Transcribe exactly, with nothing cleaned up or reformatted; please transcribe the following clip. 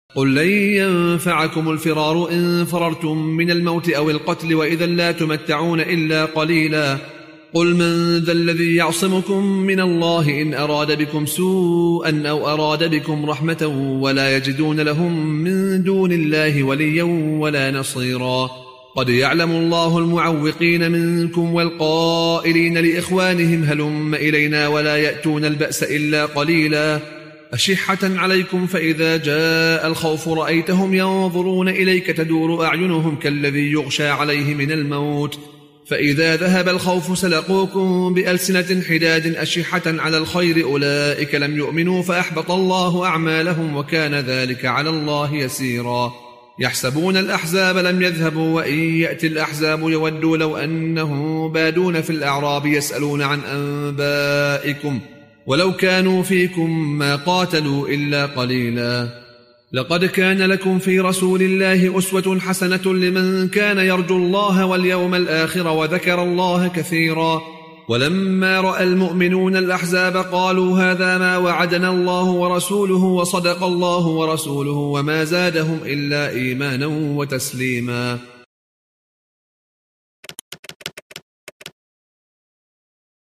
قل لن ينفعكم الفرار إن فررتم من الموت أو القتل وإذا لا تمتعون إلا قليلا. قل من ذا الذي يعصمكم من الله إن أراد بكم سوءا أو أراد بكم رحمة ولا يجدون لهم من دون الله وليا ولا نصيرا. قد يعلم الله المعوقين منكم والقائلين لإخوانهم هلم إلينا ولا يأتون البأس إلا قليلا. أشحة عليكم فإذا جاء الخوف رأيتهم ينظرون إليك تدور أعينهم كالذي يغشى عليه من الموت فإذا ذهب الخوف سلقوكم بألسنة حداد أشحة على الخير أولئك لم يؤمنوا فأحبط الله أعمالهم وكان ذلك على الله يسيرا. يحسبون الأحزاب لم يذهبوا وإن يأتي الأحزاب يودوا لو أنهم بادون في الأعراب يسألون عن أنبائكم ولو كانوا فيكم ما قاتلوا إلا قليلا. لقد كان لكم في رسول الله أسوة حسنة لمن كان يرجو الله واليوم الآخر وذكر الله كثيرا. ولما رأى المؤمنون الأحزاب قالوا هذا ما وعدنا الله ورسوله وصدق الله ورسوله وما زادهم إلا إيمانا وتسليما.